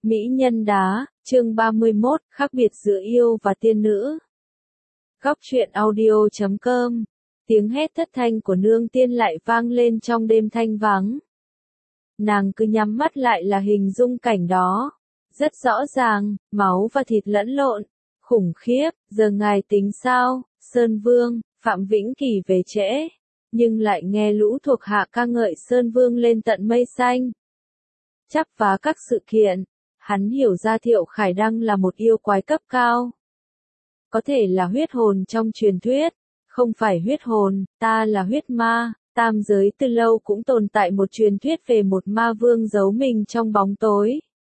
Mỹ nhân đá, chương 31, khác biệt giữa yêu và tiên nữ. Góc truyện audio.com. Tiếng hét thất thanh của nương tiên lại vang lên trong đêm thanh vắng. Nàng cứ nhắm mắt lại là hình dung cảnh đó. Rất rõ ràng, máu và thịt lẫn lộn. Khủng khiếp, giờ ngài tính sao, Sơn Vương, Phạm Vĩnh Kỳ về trễ. Nhưng lại nghe lũ thuộc hạ ca ngợi Sơn Vương lên tận mây xanh. Chắp vá các sự kiện. Hắn hiểu ra Thiệu Khải Đăng là một yêu quái cấp cao. Có thể là huyết hồn trong truyền thuyết. Không phải huyết hồn, ta là huyết ma. Tam giới từ lâu cũng tồn tại một truyền thuyết về một ma vương giấu mình trong bóng tối.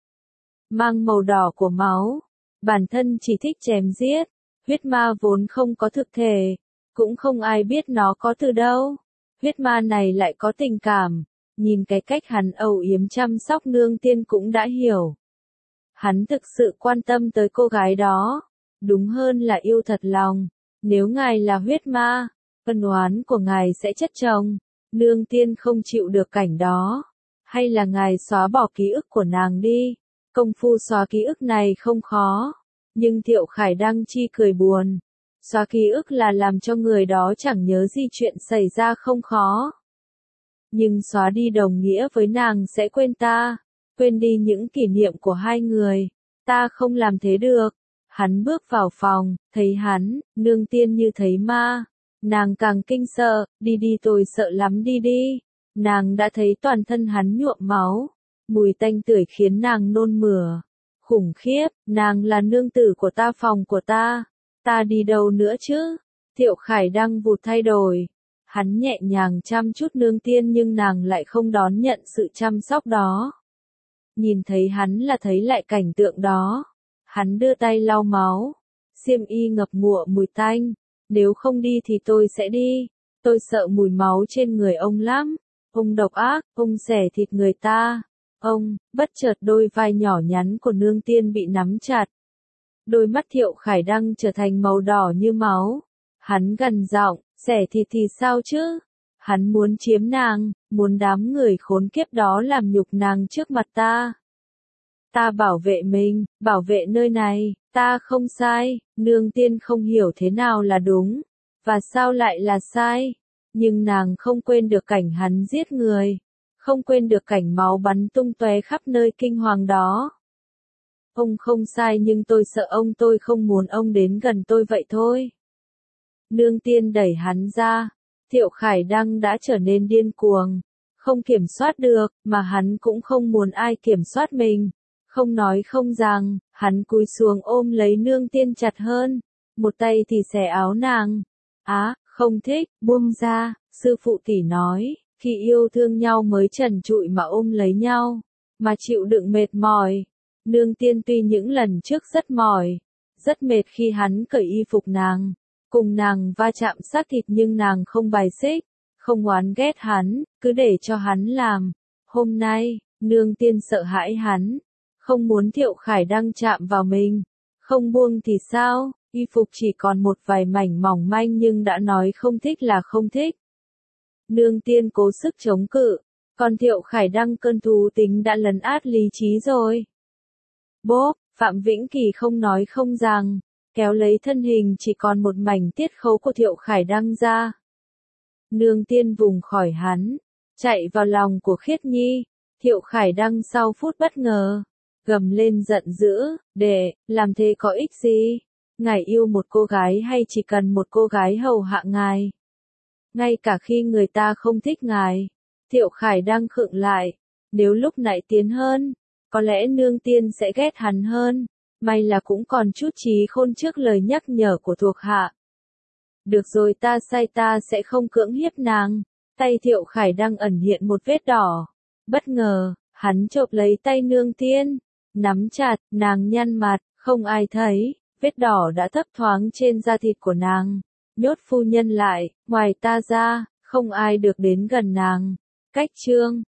Mang màu đỏ của máu. Bản thân chỉ thích chém giết. Huyết ma vốn không có thực thể. Cũng không ai biết nó có từ đâu. Huyết ma này lại có tình cảm. Nhìn cái cách hắn âu yếm chăm sóc nương tiên cũng đã hiểu. Hắn thực sự quan tâm tới cô gái đó. Đúng hơn là yêu thật lòng. Nếu ngài là huyết ma, ân oán của ngài sẽ chất chồng. Nương tiên không chịu được cảnh đó. Hay là ngài xóa bỏ ký ức của nàng đi. Công phu xóa ký ức này không khó. Nhưng Thiệu Khải Đăng chi cười buồn. Xóa ký ức là làm cho người đó chẳng nhớ gì chuyện xảy ra không khó. Nhưng xóa đi đồng nghĩa với nàng sẽ quên ta. Quên đi những kỷ niệm của hai người. Ta không làm thế được. Hắn bước vào phòng, thấy hắn, nương tiên như thấy ma. Nàng càng kinh sợ, đi đi tôi sợ lắm đi đi. Nàng đã thấy toàn thân hắn nhuộm máu. Mùi tanh tưởi khiến nàng nôn mửa. Khủng khiếp, nàng là nương tử của ta, phòng của ta. Ta đi đâu nữa chứ? Thiệu Khải Đăng vụt thay đổi. Hắn nhẹ nhàng chăm chút nương tiên nhưng nàng lại không đón nhận sự chăm sóc đó. Nhìn thấy hắn là thấy lại cảnh tượng đó. Hắn đưa tay lau máu. Xiêm y ngập ngụa mùi tanh. Nếu không đi thì tôi sẽ đi. Tôi sợ mùi máu trên người ông lắm. Ông độc ác, ông xẻ thịt người ta. Ông, bất chợt đôi vai nhỏ nhắn của nương tiên bị nắm chặt. Đôi mắt Thiệu Khải Đăng trở thành màu đỏ như máu. Hắn gằn giọng, xẻ thịt thì sao chứ? Hắn muốn chiếm nàng, muốn đám người khốn kiếp đó làm nhục nàng trước mặt ta. Ta bảo vệ mình, bảo vệ nơi này, ta không sai, nương tiên không hiểu thế nào là đúng, và sao lại là sai. Nhưng nàng không quên được cảnh hắn giết người, không quên được cảnh máu bắn tung tóe khắp nơi kinh hoàng đó. Ông không sai nhưng tôi sợ ông, tôi không muốn ông đến gần tôi vậy thôi. Nương tiên đẩy hắn ra, Thiệu Khải Đăng đã trở nên điên cuồng, không kiểm soát được, mà hắn cũng không muốn ai kiểm soát mình. Không nói không rằng, hắn cúi xuống ôm lấy nương tiên chặt hơn, một tay thì xẻ áo nàng. Á, không thích, buông ra, sư phụ tỷ nói, khi yêu thương nhau mới trần trụi mà ôm lấy nhau, mà chịu đựng mệt mỏi. Nương tiên tuy những lần trước rất mỏi, rất mệt khi hắn cởi y phục nàng, cùng nàng va chạm xác thịt nhưng nàng không bài xích, không oán ghét hắn, cứ để cho hắn làm. Hôm nay, nương tiên sợ hãi hắn. Không muốn Thiệu Khải Đăng chạm vào mình. Không buông thì sao, y phục chỉ còn một vài mảnh mỏng manh nhưng đã nói không thích là không thích. Nương tiên cố sức chống cự, còn Thiệu Khải Đăng cơn thú tính đã lấn át lý trí rồi. Bốp, Phạm Vĩnh Kỳ không nói không rằng, kéo lấy thân hình chỉ còn một mảnh tiết khấu của Thiệu Khải Đăng ra. Nương tiên vùng khỏi hắn, chạy vào lòng của Khiết Nhi. Thiệu Khải Đăng sau phút bất ngờ, gầm lên giận dữ, để, làm thế có ích gì? Ngài yêu một cô gái hay chỉ cần một cô gái hầu hạ ngài? Ngay cả khi người ta không thích ngài. Thiệu Khải Đăng khựng lại, nếu lúc nãy tiến hơn, có lẽ nương tiên sẽ ghét hắn hơn. May là cũng còn chút trí khôn trước lời nhắc nhở của thuộc hạ. Được rồi, ta sai, ta sẽ không cưỡng hiếp nàng. Tay Thiệu Khải Đăng ẩn hiện một vết đỏ. Bất ngờ, hắn chộp lấy tay nương tiên. Nắm chặt, nàng nhăn mặt, không ai thấy, vết đỏ đã thấp thoáng trên da thịt của nàng. Nhốt phu nhân lại, ngoài ta ra, không ai được đến gần nàng. Cách chương